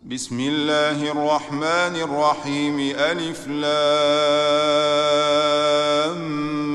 بسم الله الرحمن الرحيم ألف لام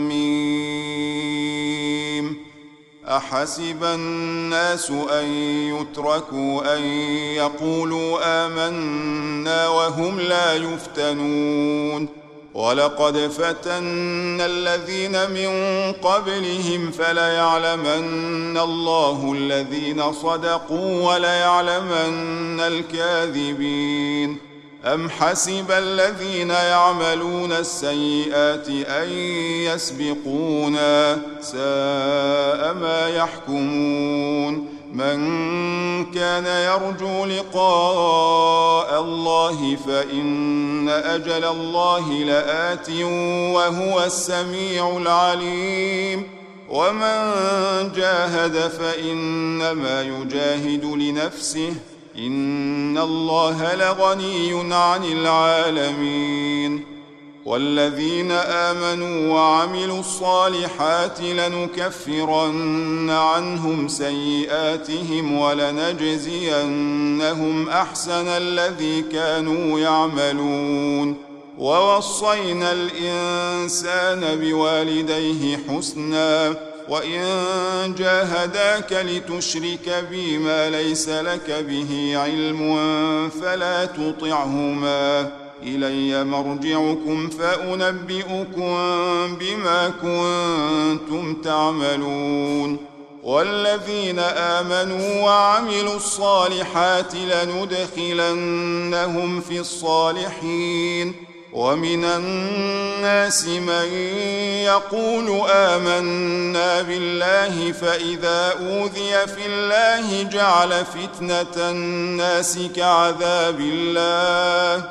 ميم. أحسب الناس أن يتركوا أن يقولوا آمنا وهم لا يفتنون ولقد فتنا الذين من قبلهم فليعلمن الله الذين صدقوا وليعلمن الكاذبين. أم حسب الذين يعملون السيئات أن يسبقونا ساء ما يحكمون. من كان يرجو لقاء الله فإن أجل الله لآت وهو السميع العليم. ومن جاهد فإنما يجاهد لنفسه إن الله لغني عن العالمين. والذين آمنوا وعملوا الصالحات لنكفرن عنهم سيئاتهم ولنجزينهم أحسن الذي كانوا يعملون. ووصينا الإنسان بوالديه حسنا وإن جاهداك لتشرك بي ما ليس لك به علم فلا تطعهما إلي مرجعكم فأنبئكم بما كنتم تعملون. والذين آمنوا وعملوا الصالحات لندخلنهم في الصالحين. ومن الناس من يقول آمنا بالله فإذا أوذي في الله جعل فتنة الناس كعذاب الله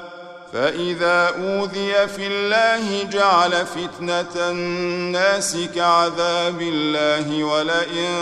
ولئن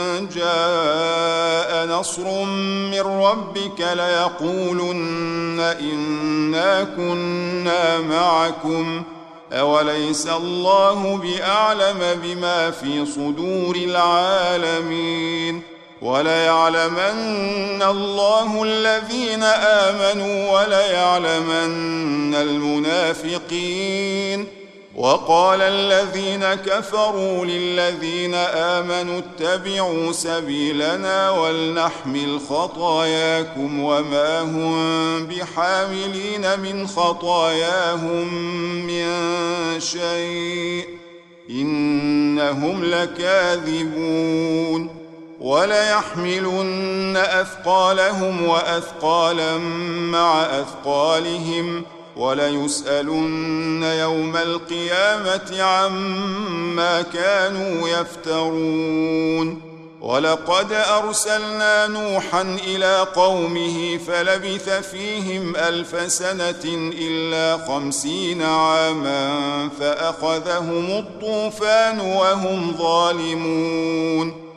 جاء نصر من ربك ليقولن إنا كنا معكم أوليس الله بأعلم بما في صدور العالمين. وليعلمن الله الذين آمنوا وليعلمن المنافقين. وقال الذين كفروا للذين آمنوا اتبعوا سبيلنا ولنحمل خطاياكم وما هم بحاملين من خطاياهم من شيء إنهم لكاذبون. وليحملن أثقالهم وأثقالا مع أثقالهم وليسألن يوم القيامة عما كانوا يفترون. ولقد أرسلنا نوحا إلى قومه فلبث فيهم 1000 سنة إلا 50 عاما فأخذهم الطوفان وهم ظالمون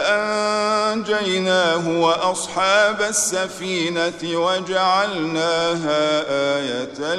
فأنجيناه وأصحاب السفينة وجعلناها آية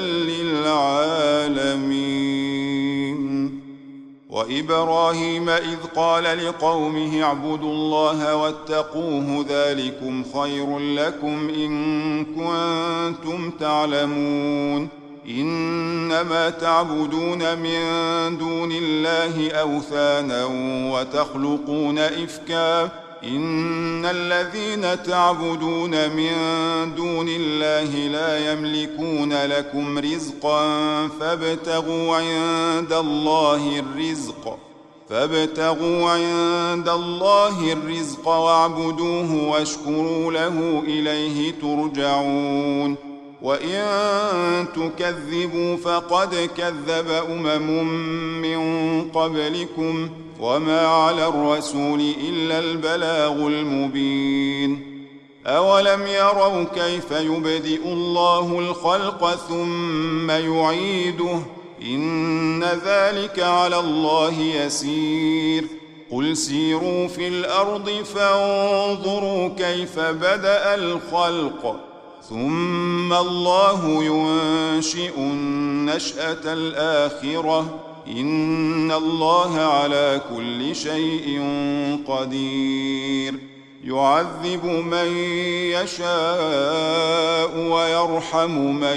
للعالمين. وإبراهيم إذ قال لقومه اعبدوا الله واتقوه ذلكم خير لكم إن كنتم تعلمون. إنما تعبدون من دون الله أوثانا وتخلقون إفكا إن الذين تعبدون من دون الله لا يملكون لكم رزقا فابتغوا عند الله الرزق واعبدوه واشكروا له إليه ترجعون. وإن تكذبوا فقد كذب من قبلكم وما على الرسول إلا البلاغ المبين. أولم يروا كيف يبدئ الله الخلق ثم يعيده إن ذلك على الله يسير. قل سيروا في الأرض فانظروا كيف بدأ الخلق ثم الله ينشئ النشأة الآخرة إن الله على كل شيء قدير. يعذب من يشاء ويرحم من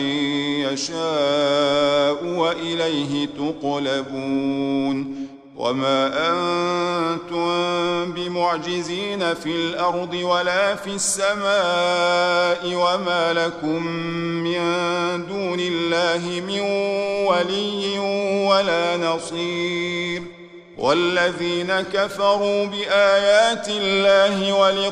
يشاء وإليه تقلبون وما أنتم بمعجزين في الأرض ولا في السماء وما لكم من دون الله من ولي ولا نصير والذين كفروا بآيات الله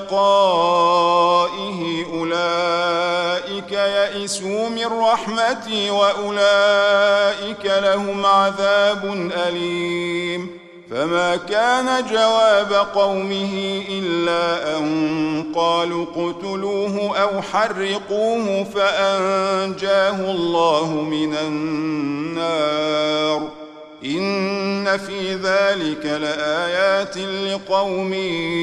ولقائه أولئك يئسوا من رحمتي وأولئك لهم عذاب أليم فما كان جواب قومه إلا أن قالوا اقتلوه أو حرقوه فأنجاه الله من النار إن في ذلك لآيات لقوم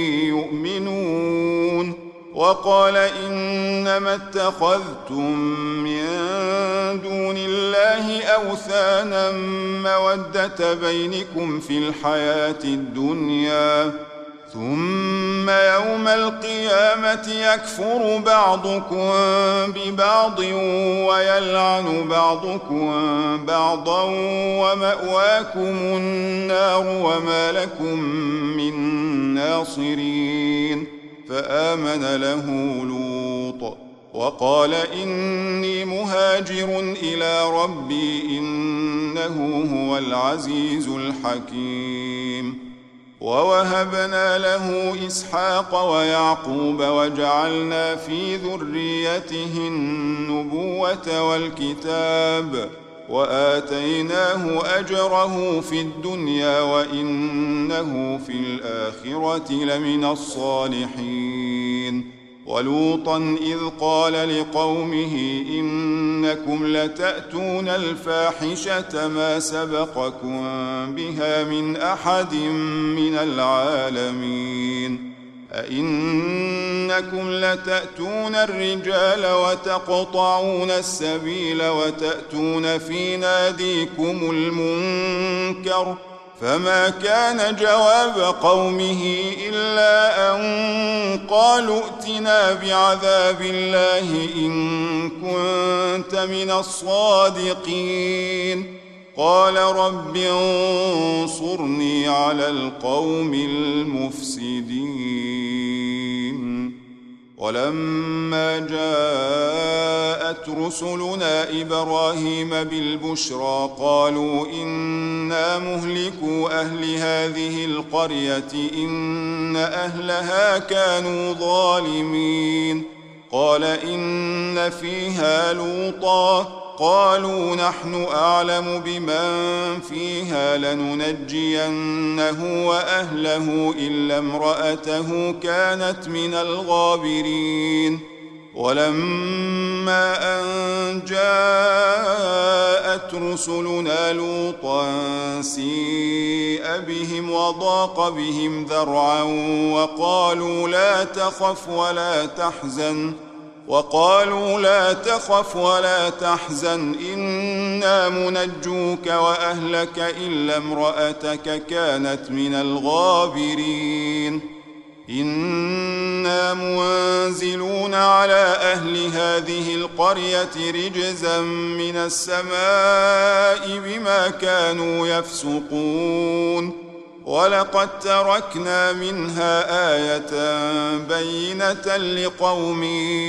يؤمنون وقال إنما اتخذتم من دون الله أوثانا مودة بينكم في الحياة الدنيا ثم يوم القيامة يكفر بعضكم ببعض ويلعن بعضكم بعضا ومأواكم النار وما لكم من ناصرين فآمن له لوط وقال إني مهاجر إلى ربي إنه هو العزيز الحكيم ووهبنا له إسحاق ويعقوب وجعلنا في ذريته النبوة والكتاب وآتيناه أجره في الدنيا وإنه في الآخرة لمن الصالحين ولوطا إذ قال لقومه إنكم لتأتون الفاحشة ما سبقكم بها من أحد من العالمين أئنكم لتأتون الرجال وتقطعون السبيل وتأتون في ناديكم المنكر فما كان جواب قومه إلا أن قالوا ائتنا بعذاب الله إن كنت من الصادقين قال رب انصرني على القوم المفسدين ولما جاءت رسلنا إبراهيم بالبشرى قالوا إنا مهلكوا أهل هذه القرية إن أهلها كانوا ظالمين قال إن فيها لوطا قالوا نحن أعلم بمن فيها لننجينه وأهله إلا امرأته كانت من الغابرين ولما أن جاءت رسلنا لوطا سيء بهم وضاق بهم ذرعا وقالوا لا تخف ولا تحزن إنا منجوك وأهلك إلا امرأتك كانت من الغابرين إنا منزلون على أهل هذه القرية رجزا من السماء بما كانوا يفسقون ولقد تركنا منها آية بينة لقوم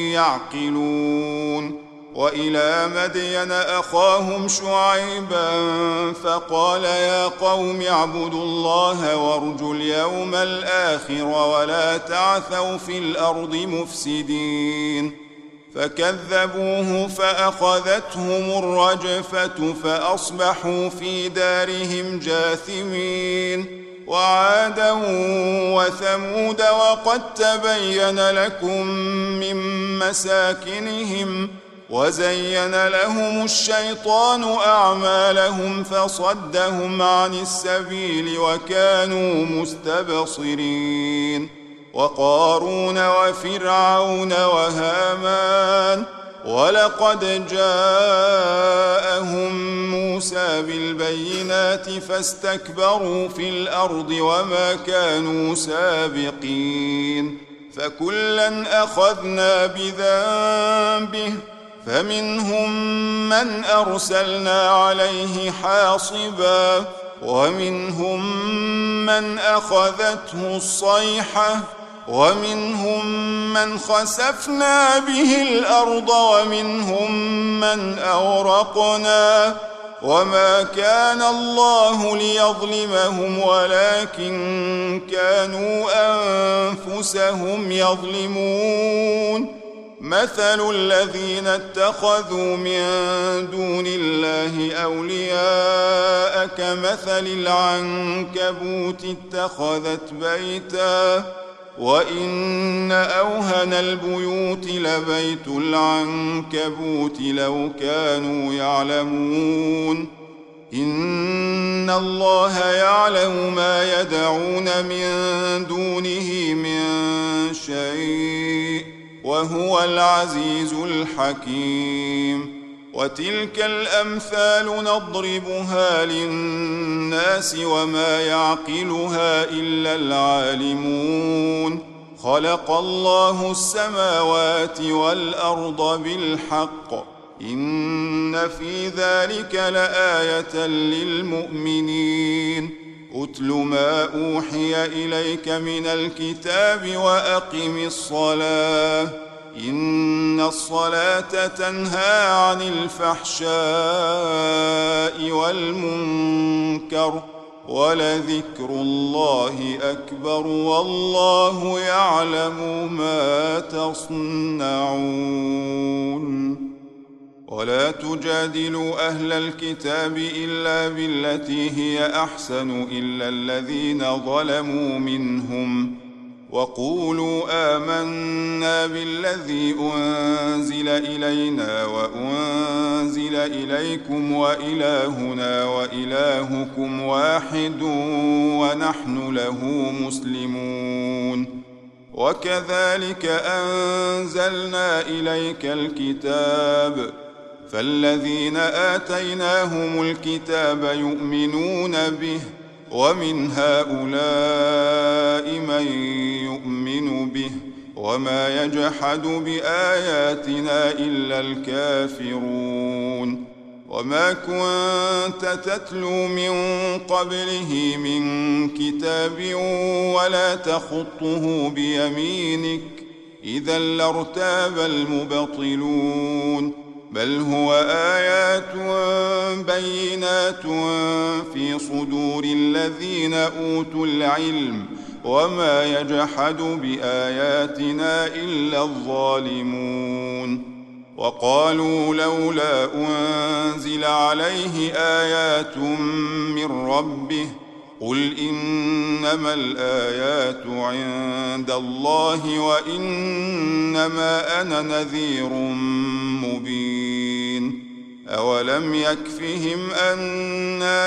يعقلون وإلى مدين أخاهم شعيبا فقال يا قوم اعبدوا الله وارجوا اليوم الآخر ولا تعثوا في الأرض مفسدين فكذبوه فأخذتهم الرجفة فأصبحوا في دارهم جاثمين وعادا وثمود وقد تبين لكم من مساكنهم وزين لهم الشيطان أعمالهم فصدهم عن السبيل وكانوا مستبصرين وقارون وفرعون وهامان ولقد جاءهم موسى بالبينات فاستكبروا في الأرض وما كانوا سابقين فكلا أخذنا بذنبه فمنهم من أرسلنا عليه حاصبا ومنهم من أخذته الصيحة ومنهم من خسفنا به الأرض ومنهم من أغرقنا وما كان الله ليظلمهم ولكن كانوا أنفسهم يظلمون مثل الذين اتخذوا من دون الله أولياء كمثل العنكبوت اتخذت بيتا وإن أوهن البيوت لبيت العنكبوت لو كانوا يعلمون إن الله يعلم ما يدعون من دونه من شيء وهو العزيز الحكيم وتلك الأمثال نضربها للناس وما يعقلها إلا العالمون خلق الله السماوات والأرض بالحق إن في ذلك لآية للمؤمنين أتل ما أوحي إليك من الكتاب وأقم الصلاة إن الصلاة تنهى عن الفحشاء والمنكر ولذكر الله أكبر والله يعلم ما تصنعون ولا تجادلوا أهل الكتاب إلا بالتي هي أحسن إلا الذين ظلموا منهم وقولوا آمنا بالذي أنزل إلينا وأنزل إليكم وإلهنا وإلهكم واحد ونحن له مسلمون وكذلك أنزلنا إليك الكتاب فالذين آتيناهم الكتاب يؤمنون به ومن هؤلاء من يؤمن به وما يجحد بآياتنا إلا الكافرون وما كنت تتلو من قبله من كتاب ولا تخطه بيمينك إذا لارتاب المبطلون بل هو آيات بينات في صدور الذين أوتوا العلم وما يجحد بآياتنا إلا الظالمون وقالوا لولا أنزل عليه آيات من ربه قل إنما الآيات عند الله وإنما أنا نذير مبين أولم يكفهم أنا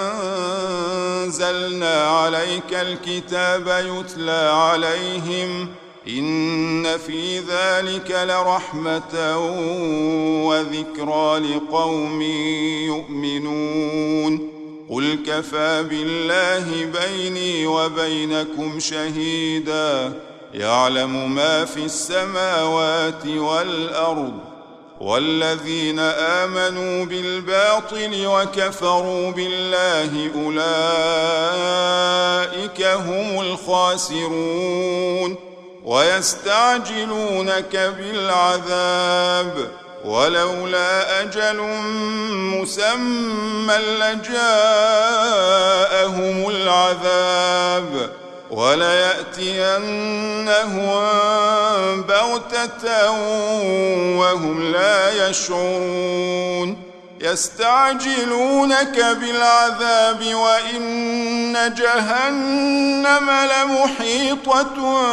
أنزلنا عليك الكتاب يتلى عليهم إن في ذلك لرحمة وذكرى لقوم يؤمنون قل كفى بالله بيني وبينكم شهيدا يعلم ما في السماوات والأرض والذين آمنوا بالباطل وكفروا بالله أولئك هم الخاسرون ويستعجلونك بالعذاب ولولا أجل مسمى لجاءهم العذاب وليأتينهم بغتة وهم لا يشعرون يستعجلونك بالعذاب وإن جهنم لمحيطة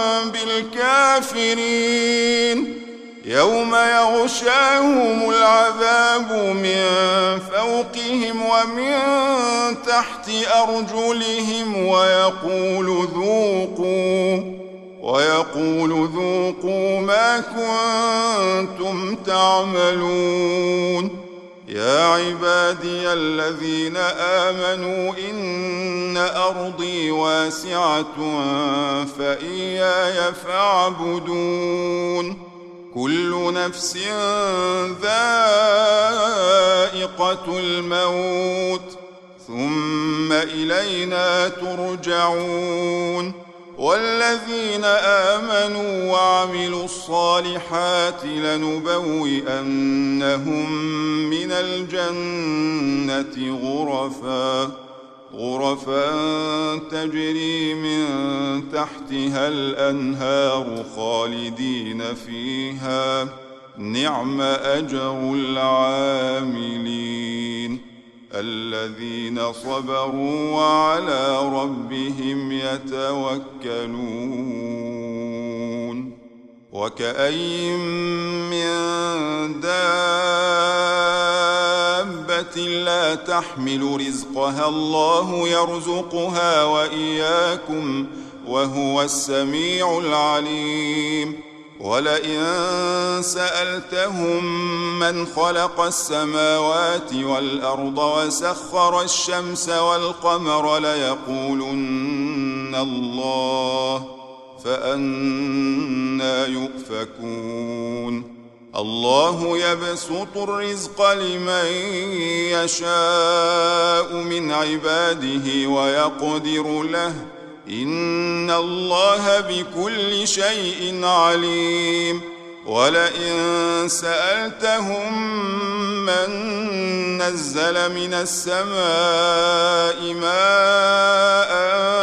بالكافرين يوم يغشاهم العذاب من فوقهم ومن تحت أرجلهم ويقول ذوقوا ما كنتم تعملون يا عبادي الذين آمنوا إن أرضي واسعة فإياي فاعبدون كل نفس ذائقة الموت ثم إلينا ترجعون والذين آمنوا وعملوا الصالحات لنبوئنهم من الجنة غرفا تجري من تحتها الأنهار خالدين فيها نعم أجر العاملين الذين صبروا وعلى ربهم يتوكلون وكأين من دابة لا تحمل رزقها الله يرزقها وإياكم وهو السميع العليم ولئن سألتهم من خلق السماوات والأرض وسخر الشمس والقمر ليقولن الله فأنى يؤفكون الله يبسط الرزق لمن يشاء من عباده ويقدر له إن الله بكل شيء عليم ولئن سألتهم من نزل من السماء ماء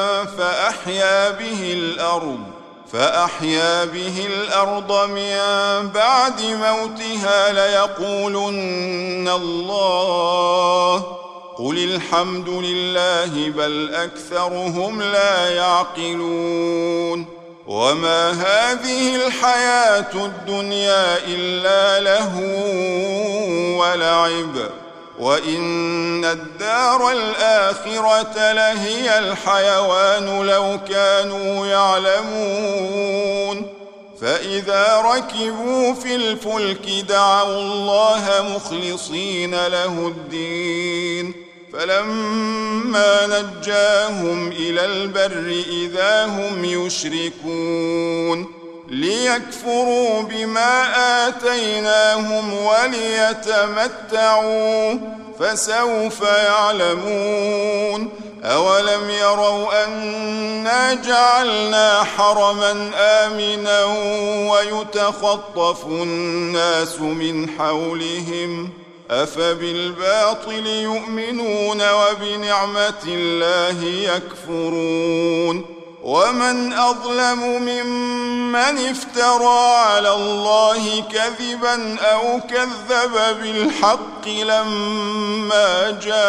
فأحيا به الأرض من بعد موتها ليقولن الله قل الحمد لله بل أكثرهم لا يعقلون وما هذه الحياة الدنيا إلا لهو ولعب وإن الدار الآخرة لهي الحيوان لو كانوا يعلمون فإذا ركبوا في الفلك دعوا الله مخلصين له الدين فلما نجاهم إلى البر إذا هم يشركون ليكفروا بما آتيناهم وليتمتعوا فسوف يعلمون أولم يروا أنا جعلنا حرما آمنا ويتخطف الناس من حولهم أفبالباطل يؤمنون وبنعمة الله يكفرون ومن أظلم ممن افترى على الله كذبا أو كذب بالحق لما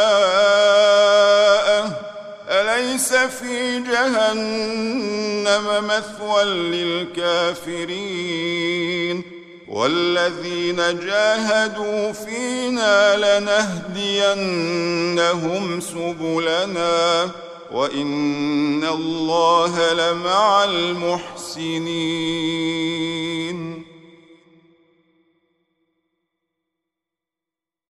جاءه أليس في جهنم مثوى للكافرين والذين جاهدوا فينا لنهدينهم سبلنا وإن الله لمع المحسنين.